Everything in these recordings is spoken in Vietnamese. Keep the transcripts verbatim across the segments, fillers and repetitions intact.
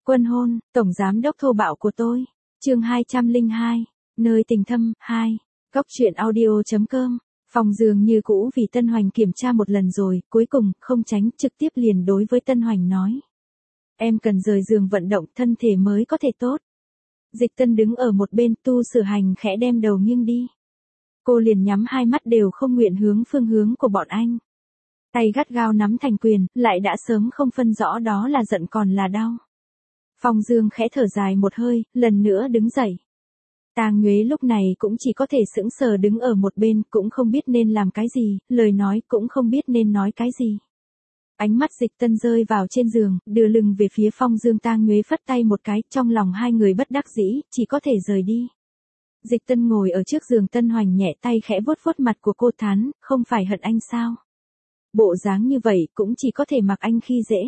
Quân hôn, tổng giám đốc thô bạo của tôi. Chương hai trăm lẻ hai, nơi tình thâm, hai. Góc truyện audio chấm com. Phòng giường như cũ vì Tân Hoành kiểm tra một lần rồi, cuối cùng, không tránh, trực tiếp liền đối với Tân Hoành nói. Em cần rời giường vận động, thân thể mới có thể tốt. Dịch Tân đứng ở một bên, Tu Sử Hành khẽ đem đầu nghiêng đi. Cô liền nhắm hai mắt đều không nguyện hướng phương hướng của bọn anh. Tay gắt gao nắm thành quyền, lại đã sớm không phân rõ đó là giận còn là đau. Phong Dương khẽ thở dài một hơi, lần nữa đứng dậy. Tang Nhuế lúc này cũng chỉ có thể sững sờ đứng ở một bên, cũng không biết nên làm cái gì, lời nói cũng không biết nên nói cái gì. Ánh mắt Dịch Tân rơi vào trên giường, đưa lưng về phía Phong Dương. Tang Nhuế phất tay một cái, trong lòng hai người bất đắc dĩ, chỉ có thể rời đi. Dịch Tân ngồi ở trước giường, Tân Hoành nhẹ tay khẽ vuốt vuốt mặt của cô, thán, không phải hận anh sao? Bộ dáng như vậy cũng chỉ có thể mặc anh khi dễ.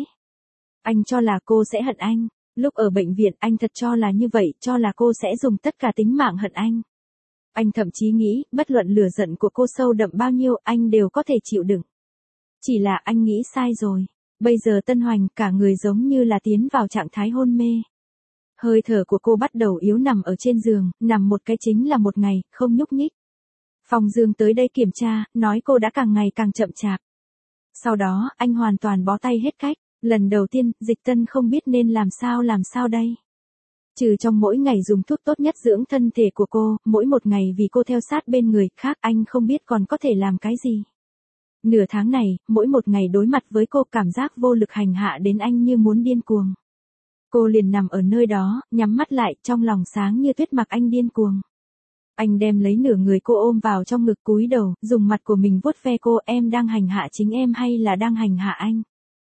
Anh cho là cô sẽ hận anh. Lúc ở bệnh viện anh thật cho là như vậy, cho là cô sẽ dùng tất cả tính mạng hận anh. Anh thậm chí nghĩ, bất luận lửa giận của cô sâu đậm bao nhiêu, anh đều có thể chịu đựng. Chỉ là anh nghĩ sai rồi. Bây giờ Tân Hoành cả người giống như là tiến vào trạng thái hôn mê. Hơi thở của cô bắt đầu yếu, nằm ở trên giường, nằm một cái chính là một ngày, không nhúc nhích. Phong Dương tới đây kiểm tra, nói cô đã càng ngày càng chậm chạp. Sau đó, anh hoàn toàn bó tay hết cách. Lần đầu tiên, Dịch Tân không biết nên làm sao làm sao đây. Trừ trong mỗi ngày dùng thuốc tốt nhất dưỡng thân thể của cô, mỗi một ngày vì cô theo sát bên người khác, anh không biết còn có thể làm cái gì. Nửa tháng này, mỗi một ngày đối mặt với cô, cảm giác vô lực hành hạ đến anh như muốn điên cuồng. Cô liền nằm ở nơi đó, nhắm mắt lại, trong lòng sáng như tuyết, mặc anh điên cuồng. Anh đem lấy nửa người cô ôm vào trong ngực, cúi đầu, dùng mặt của mình vuốt ve cô. Em đang hành hạ chính em hay là đang hành hạ anh?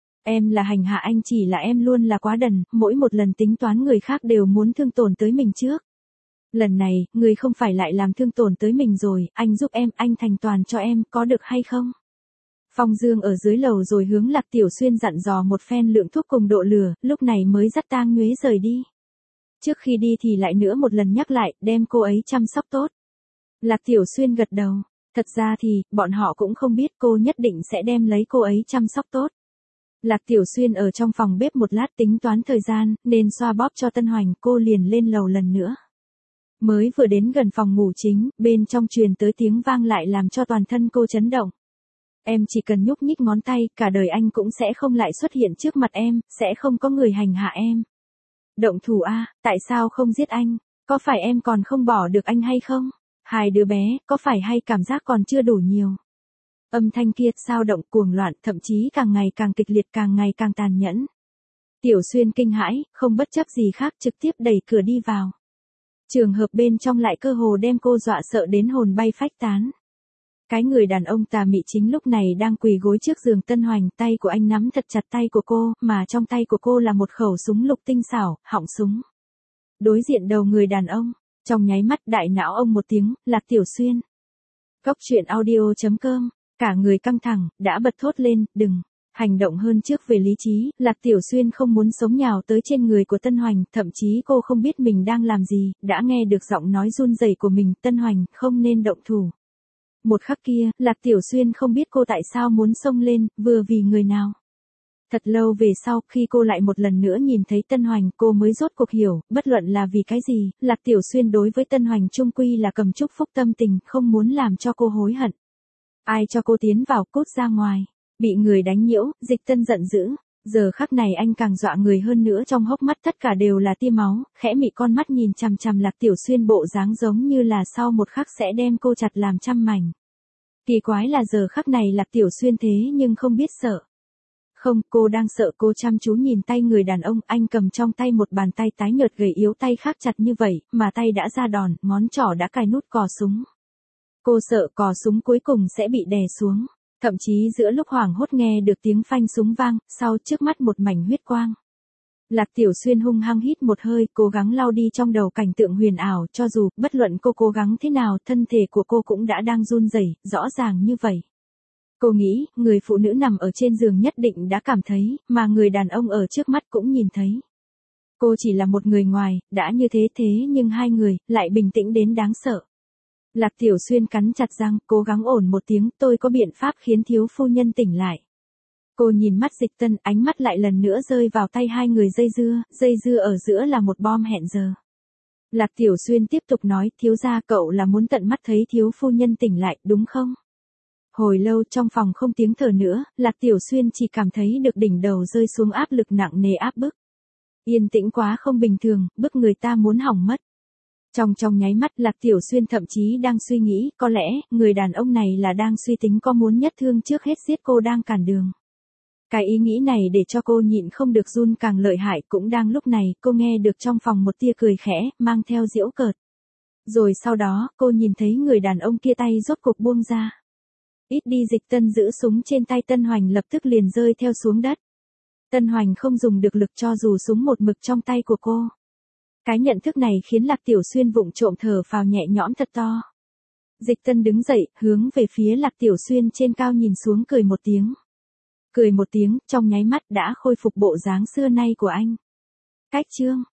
Em là hành hạ anh, chỉ là em luôn là quá đần, mỗi một lần tính toán người khác đều muốn thương tổn tới mình trước. Lần này, người không phải lại làm thương tổn tới mình rồi, anh giúp em, anh thành toàn cho em, có được hay không? Phong Dương ở dưới lầu rồi hướng Lạc Tiểu Xuyên dặn dò một phen lượng thuốc cùng độ lửa, lúc này mới dắt Tang Nhuế rời đi. Trước khi đi thì lại nữa một lần nhắc lại, đem cô ấy chăm sóc tốt. Lạc Tiểu Xuyên gật đầu, thật ra thì, bọn họ cũng không biết cô nhất định sẽ đem lấy cô ấy chăm sóc tốt. Lạc Tiểu Xuyên ở trong phòng bếp một lát tính toán thời gian, nên xoa bóp cho Tân Hoành, cô liền lên lầu lần nữa. Mới vừa đến gần phòng ngủ chính, bên trong truyền tới tiếng vang lại làm cho toàn thân cô chấn động. Em chỉ cần nhúc nhích ngón tay, cả đời anh cũng sẽ không lại xuất hiện trước mặt em, sẽ không có người hành hạ em. Động thủ a, tại sao không giết anh? Có phải em còn không bỏ được anh hay không? Hai đứa bé, có phải hay cảm giác còn chưa đủ nhiều? Âm thanh kia sao động, cuồng loạn, thậm chí càng ngày càng kịch liệt, càng ngày càng tàn nhẫn. Tiểu Xuyên kinh hãi, không bất chấp gì khác, trực tiếp đẩy cửa đi vào. Trường hợp bên trong lại cơ hồ đem cô dọa sợ đến hồn bay phách tán. Cái người đàn ông tà mị chính lúc này đang quỳ gối trước giường Tân Hoành, tay của anh nắm thật chặt tay của cô, mà trong tay của cô là một khẩu súng lục tinh xảo, họng súng. Đối diện đầu người đàn ông, trong nháy mắt đại não ông một tiếng, Lạc Tiểu Xuyên. Góc truyện audio chấm com. Cả người căng thẳng, đã bật thốt lên, đừng, hành động hơn trước về lý trí. Lạc Tiểu Xuyên không muốn sống nhào tới trên người của Tân Hoành, thậm chí cô không biết mình đang làm gì, đã nghe được giọng nói run rẩy của mình, Tân Hoành, không nên động thủ. Một khắc kia, Lạc Tiểu Xuyên không biết cô tại sao muốn xông lên, vừa vì người nào. Thật lâu về sau, khi cô lại một lần nữa nhìn thấy Tân Hoành, cô mới rốt cuộc hiểu, bất luận là vì cái gì, Lạc Tiểu Xuyên đối với Tân Hoành chung quy là cầm chúc phúc tâm tình, không muốn làm cho cô hối hận. Ai cho cô tiến vào, cút ra ngoài. Bị người đánh nhiễu, Dịch Tân giận dữ. Giờ khắc này anh càng dọa người hơn nữa, trong hốc mắt tất cả đều là tia máu, khẽ mị con mắt nhìn chằm chằm Lạc Tiểu Xuyên, bộ dáng giống như là sau một khắc sẽ đem cô chặt làm trăm mảnh. Kỳ quái là giờ khắc này Lạc Tiểu Xuyên thế nhưng không biết sợ. Không, cô đang sợ. Cô chăm chú nhìn tay người đàn ông, anh cầm trong tay một bàn tay tái nhợt gầy yếu, tay khác chặt như vậy, mà tay đã ra đòn, ngón trỏ đã cài nút cò súng. Cô sợ cò súng cuối cùng sẽ bị đè xuống. Thậm chí giữa lúc hoảng hốt nghe được tiếng phanh súng vang, sau trước mắt một mảnh huyết quang. Lạc Tiểu Xuyên hung hăng hít một hơi, cố gắng lau đi trong đầu cảnh tượng huyền ảo, cho dù, bất luận cô cố gắng thế nào, thân thể của cô cũng đã đang run rẩy, rõ ràng như vậy. Cô nghĩ, người phụ nữ nằm ở trên giường nhất định đã cảm thấy, mà người đàn ông ở trước mắt cũng nhìn thấy. Cô chỉ là một người ngoài, đã như thế thế nhưng hai người, lại bình tĩnh đến đáng sợ. Lạc Tiểu Xuyên cắn chặt răng, cố gắng ổn một tiếng, tôi có biện pháp khiến thiếu phu nhân tỉnh lại. Cô nhìn mắt Dịch Tân, ánh mắt lại lần nữa rơi vào tay hai người dây dưa, dây dưa ở giữa là một bom hẹn giờ. Lạc Tiểu Xuyên tiếp tục nói, thiếu gia cậu là muốn tận mắt thấy thiếu phu nhân tỉnh lại, đúng không? Hồi lâu trong phòng không tiếng thở nữa, Lạc Tiểu Xuyên chỉ cảm thấy được đỉnh đầu rơi xuống áp lực nặng nề áp bức. Yên tĩnh quá không bình thường, bức người ta muốn hỏng mất. Trong trong nháy mắt Lạc Tiểu Xuyên thậm chí đang suy nghĩ, có lẽ, người đàn ông này là đang suy tính có muốn nhất thương trước hết giết cô đang cản đường. Cái ý nghĩ này để cho cô nhịn không được run càng lợi hại, cũng đang lúc này, cô nghe được trong phòng một tia cười khẽ, mang theo giễu cợt. Rồi sau đó, cô nhìn thấy người đàn ông kia tay rốt cuộc buông ra. Ít đi. Dịch Tân giữ súng trên tay Tân Hoành lập tức liền rơi theo xuống đất. Tân Hoành không dùng được lực cho dù súng một mực trong tay của cô. Cái nhận thức này khiến Lạc Tiểu Xuyên vụng trộm thở phào nhẹ nhõm thật to. Dịch Tân đứng dậy, hướng về phía Lạc Tiểu Xuyên trên cao nhìn xuống cười một tiếng. Cười một tiếng, trong nháy mắt đã khôi phục bộ dáng xưa nay của anh. Cách chương